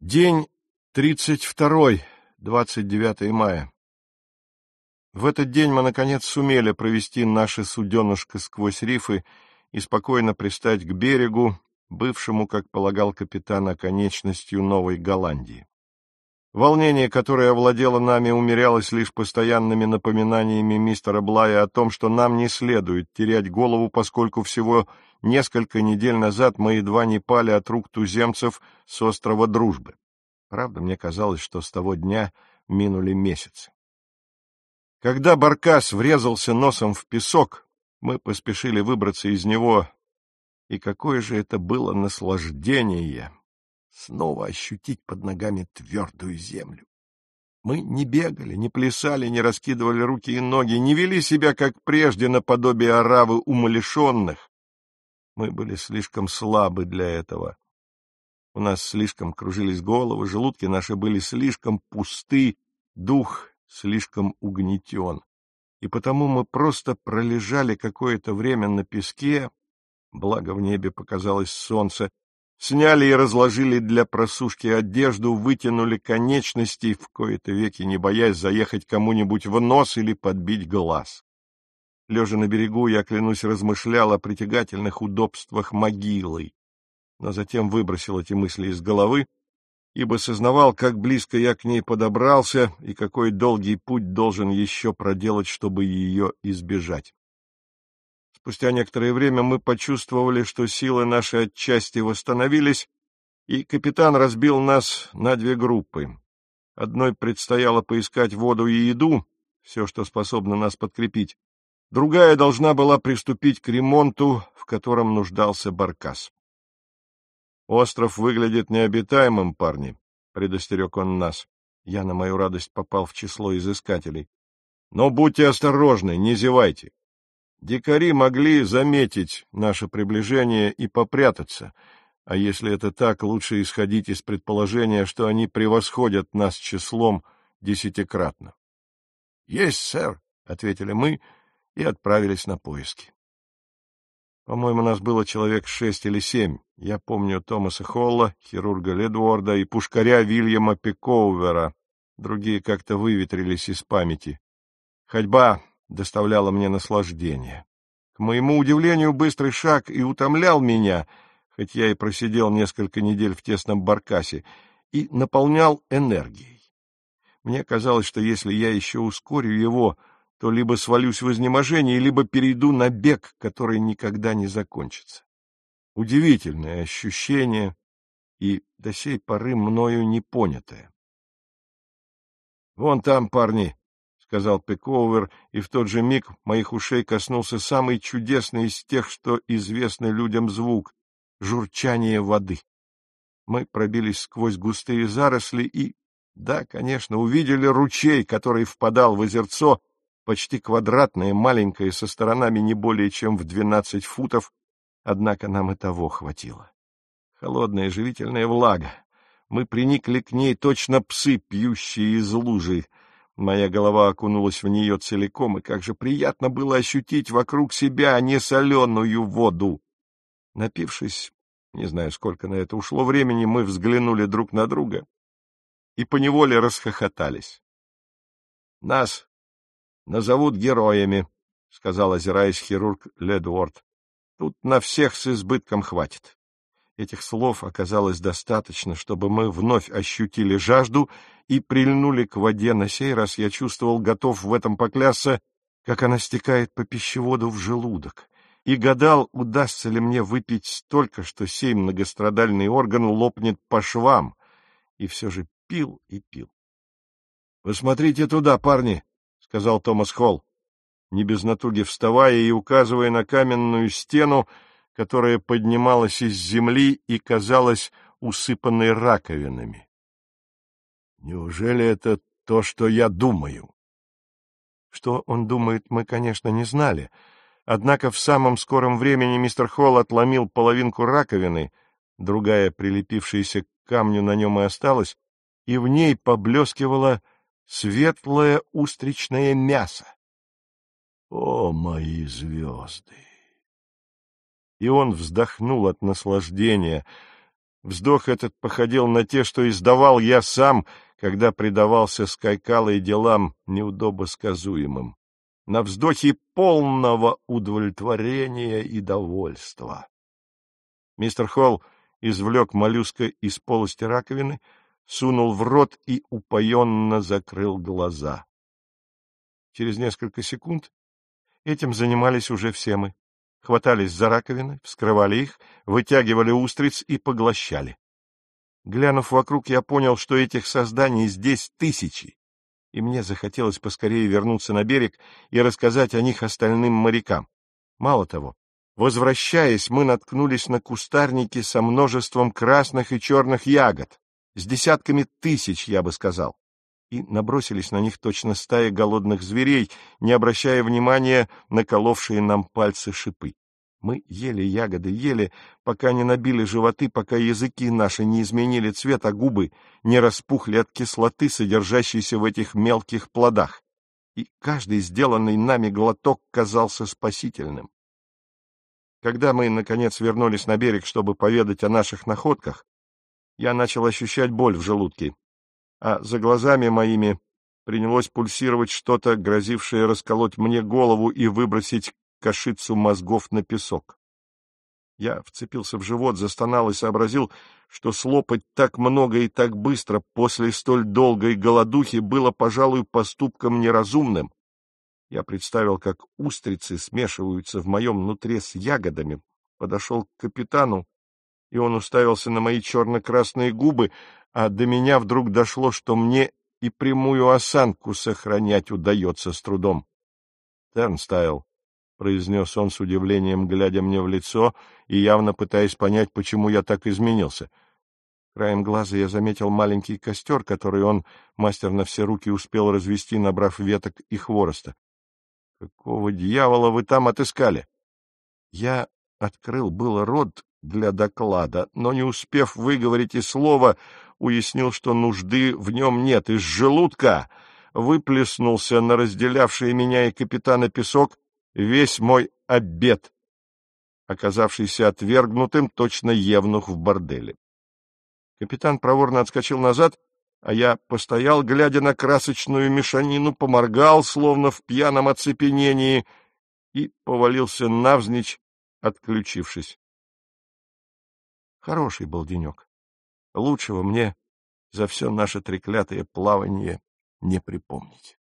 День 32, 29 мая. В этот день мы, наконец, сумели провести наше суденышко сквозь рифы и спокойно пристать к берегу, бывшему, как полагал капитан, оконечностью Новой Голландии. Волнение, которое овладело нами, умерялось лишь постоянными напоминаниями мистера Блая о том, что нам не следует терять голову, поскольку всего несколько недель назад мы едва не пали от рук туземцев с острова Дружбы. Правда, мне казалось, что с того дня минули месяцы. Когда баркас врезался носом в песок, мы поспешили выбраться из него, и какое же это было наслаждение снова ощутить под ногами твердую землю. Мы не бегали, не плясали, не раскидывали руки и ноги, не вели себя, как прежде, наподобие оравы умалишенных. Мы были слишком слабы для этого. У нас слишком кружились головы, желудки наши были слишком пусты, дух слишком угнетен. И потому мы просто пролежали какое-то время на песке, благо в небе показалось солнце, сняли и разложили для просушки одежду, вытянули конечности, в кои-то веки не боясь заехать кому-нибудь в нос или подбить глаз. Лежа на берегу, я, клянусь, размышлял о притягательных удобствах могилы, но затем выбросил эти мысли из головы, ибо сознавал, как близко я к ней подобрался и какой долгий путь должен еще проделать, чтобы ее избежать. Спустя некоторое время мы почувствовали, что силы наши отчасти восстановились, и капитан разбил нас на две группы. Одной предстояло поискать воду и еду, все, что способно нас подкрепить. Другая должна была приступить к ремонту, в котором нуждался баркас. «Остров выглядит необитаемым, парни», — предостерег он нас. Я, на мою радость, попал в число изыскателей. «Но будьте осторожны, не зевайте. Дикари могли заметить наше приближение и попрятаться, а если это так, лучше исходить из предположения, что они превосходят нас числом 10-кратно». «Есть, сэр», — ответили мы и отправились на поиски. По-моему, нас было человек 6 или 7. Я помню Томаса Холла, хирурга Ледуорда и пушкаря Вильяма Пекоувера. Другие как-то выветрились из памяти. Ходьба доставляла мне наслаждение. К моему удивлению, быстрый шаг и утомлял меня, хоть я и просидел несколько недель в тесном баркасе, и наполнял энергией. Мне казалось, что если я еще ускорю его, то либо свалюсь в изнеможение, либо перейду на бег, который никогда не закончится. Удивительное ощущение и до сей поры мною не понятое. — Вон там, парни, — сказал Пековер, и в тот же миг моих ушей коснулся самый чудесный из тех, что известны людям звук — журчание воды. Мы пробились сквозь густые заросли и, да, конечно, увидели ручей, который впадал в озерцо, почти квадратное, маленькое, со сторонами не более чем в 12 футов, однако нам и того хватило. Холодная живительная влага. Мы приникли к ней, точно псы, пьющие из лужи. Моя голова окунулась в нее целиком, и как же приятно было ощутить вокруг себя несоленую воду. Напившись, не знаю, сколько на это ушло времени, мы взглянули друг на друга и поневоле расхохотались. — Нас назовут героями, — сказал, озираясь, хирург Ледуорд. — Тут на всех с избытком хватит. Этих слов оказалось достаточно, чтобы мы вновь ощутили жажду и прильнули к воде. На сей раз я чувствовал, готов в этом поклясться, как она стекает по пищеводу в желудок, и гадал, удастся ли мне выпить столько, что сей многострадальный орган лопнет по швам, и все же пил и пил. — Посмотрите туда, парни, — сказал Томас Холл, не без натуги вставая и указывая на каменную стену, которая поднималась из земли и казалась усыпанной раковинами. Неужели это то, что я думаю? Что он думает, мы, конечно, не знали, однако в самом скором времени мистер Холл отломил половинку раковины, другая, прилепившаяся к камню, на нем и осталась, и в ней поблескивало светлое устричное мясо. О, мои звезды! И он вздохнул от наслаждения. Вздох этот походил на те, что издавал я сам, когда предавался скайкалой и делам неудобосказуемым, на вздохи полного удовлетворения и довольства. Мистер Холл извлек моллюска из полости раковины, сунул в рот и упоенно закрыл глаза. Через несколько секунд этим занимались уже все мы. Хватались за раковины, вскрывали их, вытягивали устриц и поглощали. Глянув вокруг, я понял, что этих созданий здесь тысячи, и мне захотелось поскорее вернуться на берег и рассказать о них остальным морякам. Мало того, возвращаясь, мы наткнулись на кустарники со множеством красных и черных ягод, с десятками тысяч, я бы сказал, и набросились на них точно стая голодных зверей, не обращая внимания на коловшие нам пальцы шипы. Мы ели ягоды, ели, пока не набили животы, пока языки наши не изменили цвет, а губы не распухли от кислоты, содержащейся в этих мелких плодах. И каждый сделанный нами глоток казался спасительным. Когда мы, наконец, вернулись на берег, чтобы поведать о наших находках, я начал ощущать боль в желудке, а за глазами моими принялось пульсировать что-то, грозившее расколоть мне голову и выбросить кашицу мозгов на песок. Я вцепился в живот, застонал и сообразил, что слопать так много и так быстро после столь долгой голодухи было, пожалуй, поступком неразумным. Я представил, как устрицы смешиваются в моем нутре с ягодами, подошел к капитану, и он уставился на мои черно-красные губы, а до меня вдруг дошло, что мне и прямую осанку сохранять удается с трудом. — Тернстайл, — произнес он с удивлением, глядя мне в лицо и явно пытаясь понять, почему я так изменился. Краем глаза я заметил маленький костер, который он, мастер на все руки, успел развести, набрав веток и хвороста. — Какого дьявола вы там отыскали? Я открыл было рот для доклада, но, не успев выговорить и слова, уяснил, что нужды в нем нет. Из желудка выплеснулся на разделявший меня и капитана песок весь мой обед, оказавшийся отвергнутым, точно евнух в борделе. Капитан проворно отскочил назад, а я постоял, глядя на красочную мешанину, поморгал, словно в пьяном оцепенении, и повалился навзничь, отключившись. Хороший был денек. Лучшего мне за все наше треклятое плавание не припомнить.